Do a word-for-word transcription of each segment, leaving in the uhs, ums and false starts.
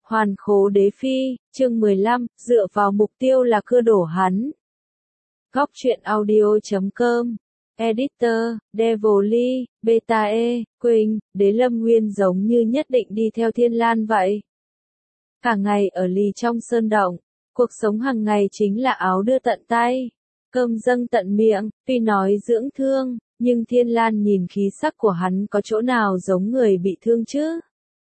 Hoàn khố đế phi, chương mười lăm, dựa vào mục tiêu là cưa đổ hắn. Góc truyện audio chấm com, Editor, Devoly, Beta E, Quỳnh, Đế Lâm Nguyên giống như nhất định đi theo Thiên Lan vậy. Cả ngày ở lì trong sơn động, cuộc sống hàng ngày chính là áo đưa tận tay, cơm dâng tận miệng, tuy nói dưỡng thương, nhưng Thiên Lan nhìn khí sắc của hắn có chỗ nào giống người bị thương chứ?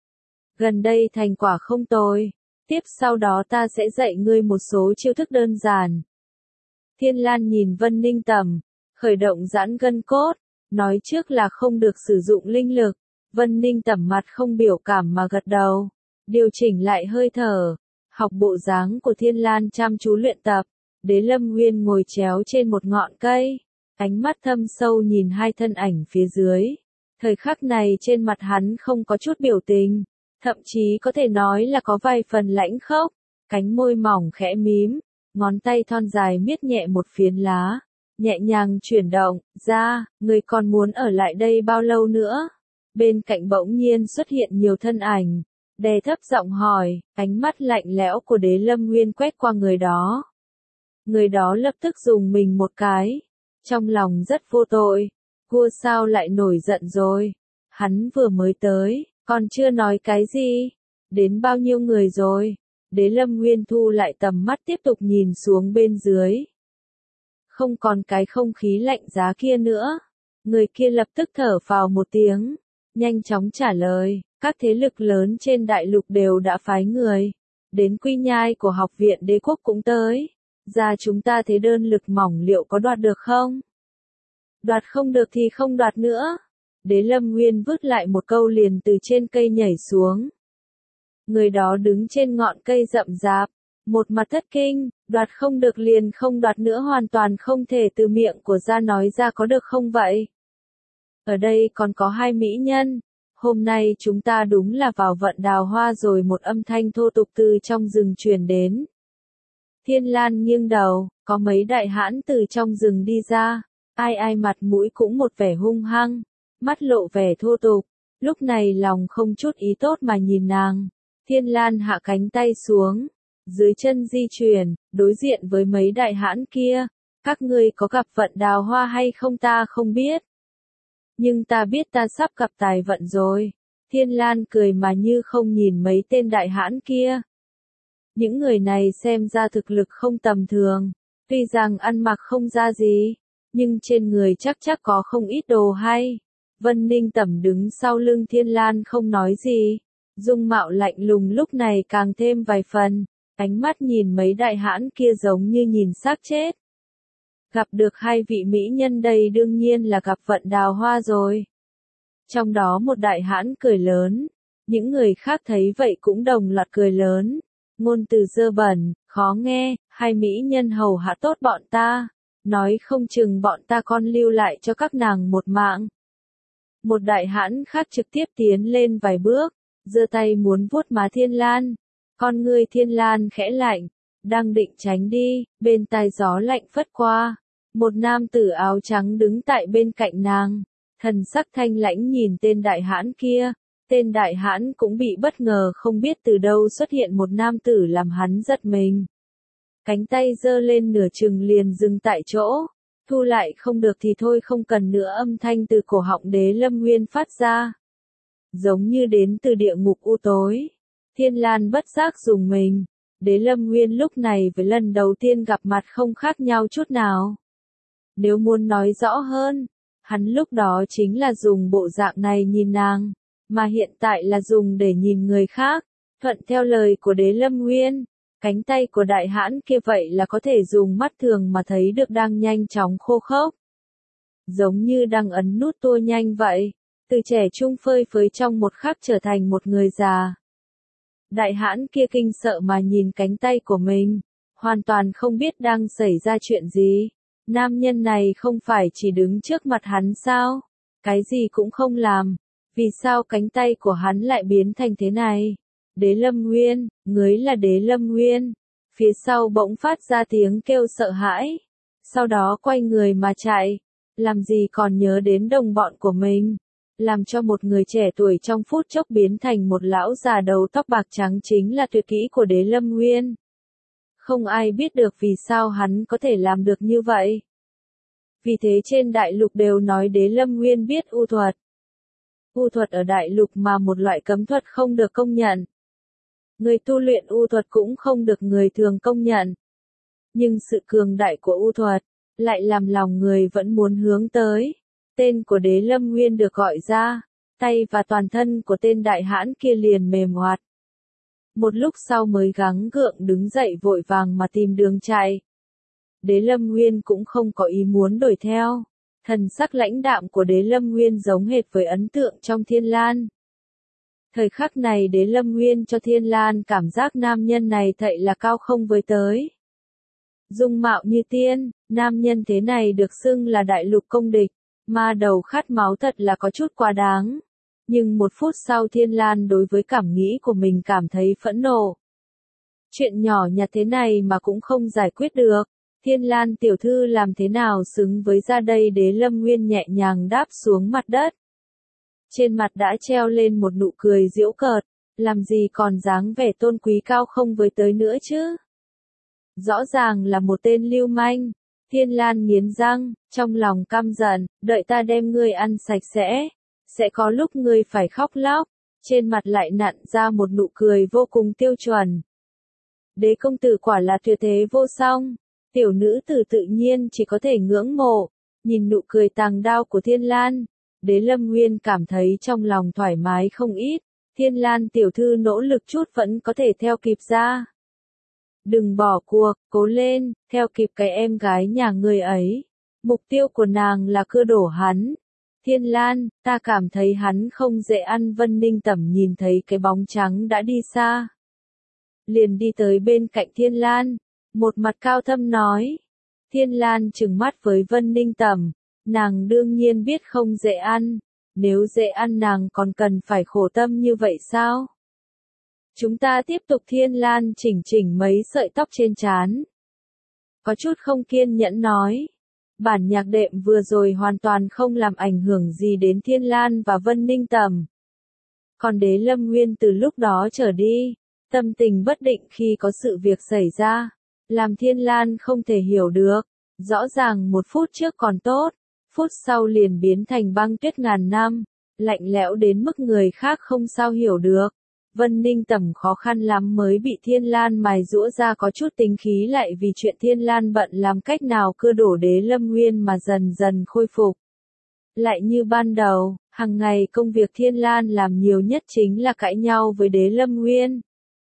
Gần đây thành quả không tồi, tiếp sau đó ta sẽ dạy ngươi một số chiêu thức đơn giản. Thiên Lan nhìn Vân Ninh Tầm, khởi động giãn gân cốt, nói trước là không được sử dụng linh lực. Vân Ninh Tầm mặt không biểu cảm mà gật đầu, điều chỉnh lại hơi thở, học bộ dáng của Thiên Lan chăm chú luyện tập. Đế Lâm Nguyên ngồi chéo trên một ngọn cây, ánh mắt thâm sâu nhìn hai thân ảnh phía dưới. Thời khắc này trên mặt hắn không có chút biểu tình, thậm chí có thể nói là có vài phần lãnh khốc, cánh môi mỏng khẽ mím, ngón tay thon dài miết nhẹ một phiến lá, nhẹ nhàng chuyển động, ra, người còn muốn ở lại đây bao lâu nữa? Bên cạnh bỗng nhiên xuất hiện nhiều thân ảnh, đè thấp giọng hỏi, ánh mắt lạnh lẽo của Đế Lâm Nguyên quét qua người đó. Người đó lập tức dùng mình một cái, trong lòng rất vô tội, vua sao lại nổi giận rồi, hắn vừa mới tới, còn chưa nói cái gì, đến bao nhiêu người rồi? Đế Lâm Nguyên thu lại tầm mắt tiếp tục nhìn xuống bên dưới. Không còn cái không khí lạnh giá kia nữa. Người kia lập tức thở phào một tiếng, nhanh chóng trả lời, các thế lực lớn trên đại lục đều đã phái người, đến Quy Nhai của học viện đế quốc cũng tới, ra chúng ta thế đơn lực mỏng liệu có đoạt được không? Đoạt không được thì không đoạt nữa. Đế Lâm Nguyên vứt lại một câu liền từ trên cây nhảy xuống. Người đó đứng trên ngọn cây rậm rạp, một mặt thất kinh, đoạt không được liền không đoạt nữa hoàn toàn không thể từ miệng của ra nói ra có được không vậy? Ở đây còn có hai mỹ nhân, hôm nay chúng ta đúng là vào vận đào hoa rồi, một âm thanh thô tục từ trong rừng truyền đến. Thiên Lan nghiêng đầu, có mấy đại hãn từ trong rừng đi ra, ai ai mặt mũi cũng một vẻ hung hăng, mắt lộ vẻ thô tục, lúc này lòng không chút ý tốt mà nhìn nàng. Thiên Lan hạ cánh tay xuống, dưới chân di chuyển, đối diện với mấy đại hãn kia, các ngươi có gặp vận đào hoa hay không ta không biết. Nhưng ta biết ta sắp gặp tài vận rồi. Thiên Lan cười mà như không nhìn mấy tên đại hãn kia. Những người này xem ra thực lực không tầm thường, tuy rằng ăn mặc không ra gì, nhưng trên người chắc chắc có không ít đồ hay. Vân Ninh Tẩm đứng sau lưng Thiên Lan không nói gì, dung mạo lạnh lùng lúc này càng thêm vài phần, ánh mắt nhìn mấy đại hãn kia giống như nhìn xác chết. Gặp được hai vị mỹ nhân đây đương nhiên là gặp vận đào hoa rồi. Trong đó một đại hãn cười lớn, những người khác thấy vậy cũng đồng loạt cười lớn. Ngôn từ dơ bẩn, khó nghe, hai mỹ nhân hầu hạ tốt bọn ta, nói không chừng bọn ta con lưu lại cho các nàng một mạng. Một đại hãn khác trực tiếp tiến lên vài bước, giơ tay muốn vuốt má Thiên Lan. Con ngươi Thiên Lan khẽ lạnh, đang định tránh đi, bên tai gió lạnh phất qua. Một nam tử áo trắng đứng tại bên cạnh nàng, thần sắc thanh lãnh nhìn tên đại hãn kia. Tên đại hãn cũng bị bất ngờ không biết từ đâu xuất hiện một nam tử làm hắn giật mình. Cánh tay giơ lên nửa chừng liền dừng tại chỗ, thu lại không được thì thôi không cần nữa, âm thanh từ cổ họng Đế Lâm Nguyên phát ra. Giống như đến từ địa ngục u tối. Thiên Lan bất giác dùng mình, Đế Lâm Nguyên lúc này với lần đầu tiên gặp mặt không khác nhau chút nào. Nếu muốn nói rõ hơn, hắn lúc đó chính là dùng bộ dạng này nhìn nàng, mà hiện tại là dùng để nhìn người khác. Thuận theo lời của Đế Lâm Nguyên, cánh tay của đại hãn kia vậy là có thể dùng mắt thường mà thấy được đang nhanh chóng khô khốc. Giống như đang ấn nút tua nhanh vậy, từ trẻ trung phơi phới trong một khắc trở thành một người già. Đại hãn kia kinh sợ mà nhìn cánh tay của mình, hoàn toàn không biết đang xảy ra chuyện gì. Nam nhân này không phải chỉ đứng trước mặt hắn sao? Cái gì cũng không làm. Vì sao cánh tay của hắn lại biến thành thế này? Đế Lâm Nguyên, ngươi là Đế Lâm Nguyên. Phía sau bỗng phát ra tiếng kêu sợ hãi. Sau đó quay người mà chạy. Làm gì còn nhớ đến đồng bọn của mình. làm cho một người trẻ tuổi trong phút chốc biến thành một lão già đầu tóc bạc trắng chính là tuyệt kỹ của Đế Lâm Nguyên. Không ai biết được vì sao hắn có thể làm được như vậy. Vì thế trên đại lục đều nói Đế Lâm Nguyên biết u thuật. U thuật ở đại lục mà một loại cấm thuật không được công nhận. Người tu luyện u thuật cũng không được người thường công nhận. Nhưng sự cường đại của u thuật lại làm lòng người vẫn muốn hướng tới. Tên của Đế Lâm Nguyên được gọi ra, tay và toàn thân của tên đại hãn kia liền mềm hoạt. Một lúc sau mới gắng gượng đứng dậy vội vàng mà tìm đường chạy. Đế Lâm Nguyên cũng không có ý muốn đuổi theo. Thần sắc lãnh đạm của Đế Lâm Nguyên giống hệt với ấn tượng trong Thiên Lan. Thời khắc này Đế Lâm Nguyên cho Thiên Lan cảm giác nam nhân này thật là cao không với tới. Dung mạo như tiên, nam nhân thế này được xưng là đại lục công địch, ma đầu khát máu thật là có chút quá đáng. Nhưng một phút sau Thiên Lan đối với cảm nghĩ của mình cảm thấy phẫn nộ. Chuyện nhỏ nhặt thế này mà cũng không giải quyết được. Thiên Lan tiểu thư làm thế nào xứng với ra đây? Đế Lâm Nguyên nhẹ nhàng đáp xuống mặt đất. Trên mặt đã treo lên một nụ cười giễu cợt, làm gì còn dáng vẻ tôn quý cao không với tới nữa chứ? Rõ ràng là một tên lưu manh. Thiên Lan nghiến răng, trong lòng căm giận, đợi ta đem ngươi ăn sạch sẽ, sẽ có lúc ngươi phải khóc lóc. Trên mặt lại nặn ra một nụ cười vô cùng tiêu chuẩn. Đế công tử quả là tuyệt thế vô song. Tiểu nữ tử tự nhiên chỉ có thể ngưỡng mộ, nhìn nụ cười tàng đao của Thiên Lan. Đế Lâm Nguyên cảm thấy trong lòng thoải mái không ít, Thiên Lan tiểu thư nỗ lực chút vẫn có thể theo kịp ra. Đừng bỏ cuộc, cố lên, theo kịp cái em gái nhà người ấy. Mục tiêu của nàng là cưa đổ hắn. Thiên Lan, ta cảm thấy hắn không dễ ăn. Vân Ninh Tẩm nhìn thấy cái bóng trắng đã đi xa. Liền đi tới bên cạnh Thiên Lan, một mặt cao thâm nói. Thiên Lan trừng mắt với Vân Ninh Tẩm, nàng đương nhiên biết không dễ ăn. Nếu dễ ăn nàng còn cần phải khổ tâm như vậy sao? Chúng ta tiếp tục. Thiên Lan chỉnh chỉnh mấy sợi tóc trên trán. Có chút không kiên nhẫn nói. Bản nhạc đệm vừa rồi hoàn toàn không làm ảnh hưởng gì đến Thiên Lan và Vân Ninh Tẩm. Còn Đế Lâm Nguyên từ lúc đó trở đi, tâm tình bất định khi có sự việc xảy ra, làm Thiên Lan không thể hiểu được. Rõ ràng một phút trước còn tốt, phút sau liền biến thành băng tuyết ngàn năm, lạnh lẽo đến mức người khác không sao hiểu được. Vân Ninh Tẩm khó khăn lắm mới bị Thiên Lan mài giũa ra có chút tính khí, lại vì chuyện Thiên Lan bận làm cách nào cưa đổ Đế Lâm Nguyên mà dần dần khôi phục. Lại như ban đầu, hàng ngày công việc Thiên Lan làm nhiều nhất chính là cãi nhau với Đế Lâm Nguyên.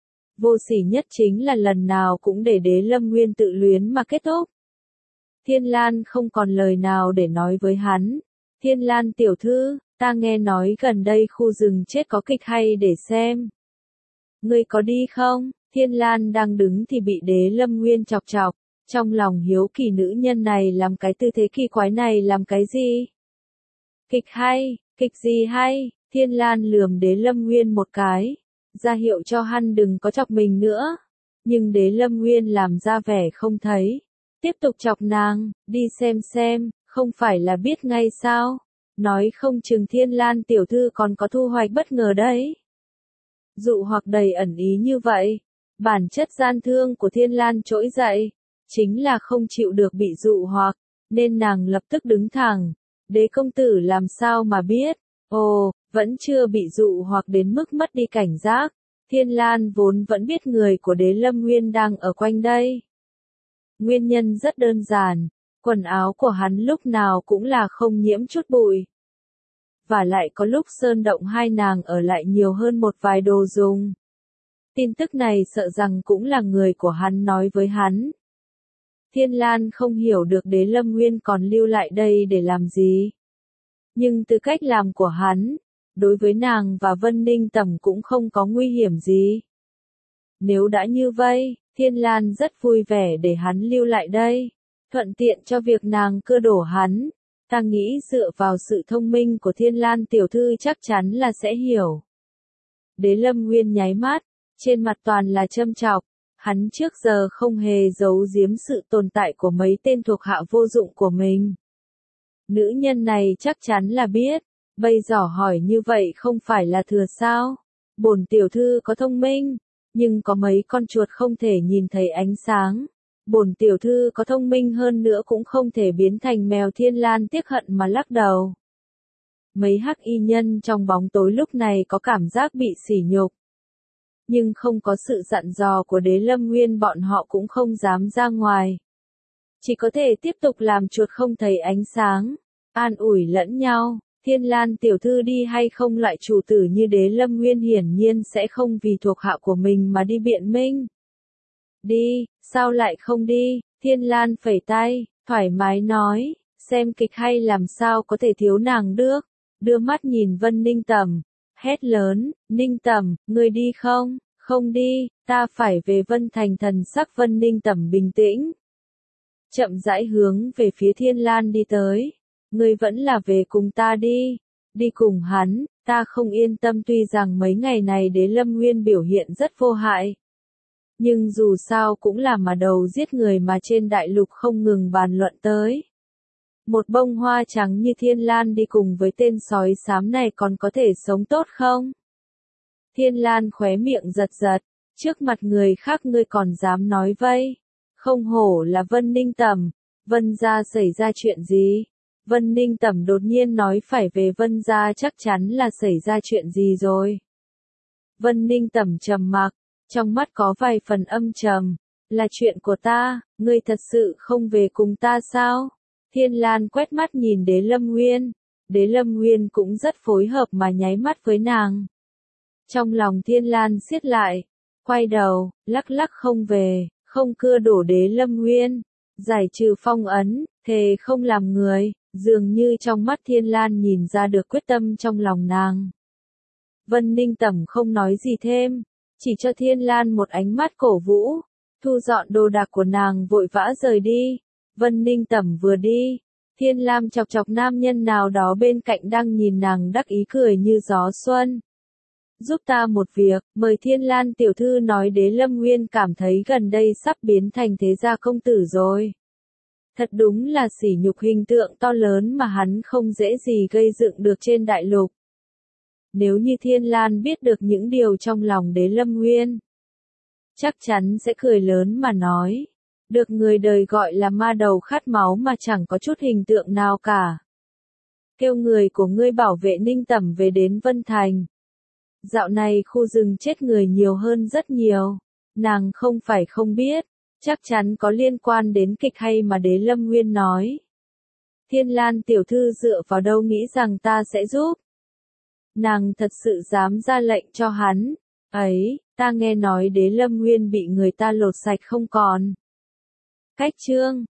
Vô sỉ nhất chính là lần nào cũng để Đế Lâm Nguyên tự luyến mà kết thúc. Thiên Lan không còn lời nào để nói với hắn. Thiên Lan tiểu thư, ta nghe nói gần đây khu rừng chết có kịch hay để xem. Ngươi có đi không? Thiên Lan đang đứng thì bị Đế Lâm Nguyên chọc chọc. Trong lòng hiếu kỳ nữ nhân này làm cái tư thế kỳ quái này làm cái gì? Kịch hay, kịch gì hay? Thiên Lan lườm Đế Lâm Nguyên một cái, ra hiệu cho hắn đừng có chọc mình nữa. Nhưng Đế Lâm Nguyên làm ra vẻ không thấy. Tiếp tục chọc nàng, đi xem xem, không phải là biết ngay sao? Nói không chừng Thiên Lan tiểu thư còn có thu hoạch bất ngờ đấy. Dụ hoặc đầy ẩn ý như vậy. Bản chất gian thương của Thiên Lan trỗi dậy, chính là không chịu được bị dụ hoặc, nên nàng lập tức đứng thẳng. Đế công tử làm sao mà biết? Ồ, vẫn chưa bị dụ hoặc đến mức mất đi cảnh giác. Thiên Lan vốn vẫn biết người của Đế Lâm Nguyên đang ở quanh đây. Nguyên nhân rất đơn giản, quần áo của hắn lúc nào cũng là không nhiễm chút bụi. Và lại có lúc sơn động hai nàng ở lại nhiều hơn một vài đồ dùng. Tin tức này sợ rằng cũng là người của hắn nói với hắn. Thiên Lan không hiểu được Đế Lâm Nguyên còn lưu lại đây để làm gì. Nhưng từ cách làm của hắn, đối với nàng và Vân Ninh Tẩm cũng không có nguy hiểm gì. Nếu đã như vậy, Thiên Lan rất vui vẻ để hắn lưu lại đây, thuận tiện cho việc nàng cưa đổ hắn. Ta nghĩ dựa vào sự thông minh của Thiên Lan tiểu thư chắc chắn là sẽ hiểu. Đế Lâm Nguyên nháy mắt, trên mặt toàn là châm chọc. Hắn trước giờ không hề giấu giếm sự tồn tại của mấy tên thuộc hạ vô dụng của mình. Nữ nhân này chắc chắn là biết, Bây giờ hỏi như vậy không phải là thừa sao? Bổn tiểu thư có thông minh, nhưng có mấy con chuột không thể nhìn thấy ánh sáng. Bổn tiểu thư có thông minh hơn nữa cũng không thể biến thành mèo. Thiên Lan tiếc hận mà lắc đầu. Mấy hắc y nhân trong bóng tối lúc này có cảm giác bị sỉ nhục. Nhưng không có sự dặn dò của Đế Lâm Nguyên bọn họ cũng không dám ra ngoài. Chỉ có thể tiếp tục làm chuột không thấy ánh sáng, an ủi lẫn nhau. Thiên Lan tiểu thư đi hay không, loại chủ tử như Đế Lâm Nguyên hiển nhiên sẽ không vì thuộc hạ của mình mà đi biện minh. Đi, sao lại không đi? Thiên Lan phẩy tay, thoải mái nói, xem kịch hay làm sao có thể thiếu nàng được. Đưa mắt nhìn Vân Ninh Tầm, hét lớn, Ninh Tầm, ngươi đi không? Không đi, ta phải về Vân Thành. Thần sắc Vân Ninh Tầm bình tĩnh, chậm rãi hướng về phía Thiên Lan đi tới. Ngươi vẫn là về cùng ta đi, đi cùng hắn, ta không yên tâm. Tuy rằng mấy ngày này Đế Lâm Nguyên biểu hiện rất vô hại, nhưng dù sao cũng là mà đầu giết người mà trên đại lục không ngừng bàn luận tới. Một bông hoa trắng như Thiên Lan đi cùng với tên sói xám này còn có thể sống tốt không? Thiên Lan khóe miệng giật giật, trước mặt người khác ngươi còn dám nói vây. Không hổ là Vân Ninh Tầm. Vân gia xảy ra chuyện gì? Vân Ninh Tầm đột nhiên nói phải về Vân gia, chắc chắn là xảy ra chuyện gì rồi. Vân Ninh Tầm trầm mặc, trong mắt có vài phần âm trầm. Là chuyện của ta, ngươi thật sự không về cùng ta sao? Thiên Lan quét mắt nhìn Đế Lâm Nguyên. Đế Lâm Nguyên cũng rất phối hợp mà nháy mắt với nàng. Trong lòng Thiên Lan siết lại, quay đầu, lắc lắc không về, không cưa đổ Đế Lâm Nguyên, giải trừ phong ấn, thề không làm người. Dường như trong mắt Thiên Lan nhìn ra được quyết tâm trong lòng nàng. Vân Ninh Tầm không nói gì thêm, chỉ cho Thiên Lan một ánh mắt cổ vũ, thu dọn đồ đạc của nàng vội vã rời đi. Vân Ninh Tầm vừa đi, Thiên Lam chọc chọc nam nhân nào đó bên cạnh đang nhìn nàng đắc ý cười như gió xuân. Giúp ta một việc, mời Thiên Lan tiểu thư nói Đế Lâm Nguyên cảm thấy gần đây sắp biến thành thế gia công tử rồi. Thật đúng là sỉ nhục hình tượng to lớn mà hắn không dễ gì gây dựng được trên đại lục. Nếu như Thiên Lan biết được những điều trong lòng Đế Lâm Nguyên, chắc chắn sẽ cười lớn mà nói. Được người đời gọi là ma đầu khát máu mà chẳng có chút hình tượng nào cả. Kêu người của ngươi bảo vệ Ninh Tầm về đến Vân Thành. Dạo này khu rừng chết người nhiều hơn rất nhiều. Nàng không phải không biết, chắc chắn có liên quan đến kịch hay mà Đế Lâm Nguyên nói. Thiên Lan tiểu thư dựa vào đâu nghĩ rằng ta sẽ giúp? Nàng thật sự dám ra lệnh cho hắn. Ấy, ta nghe nói Đế Lâm Nguyên bị người ta lột sạch không còn. Cách chương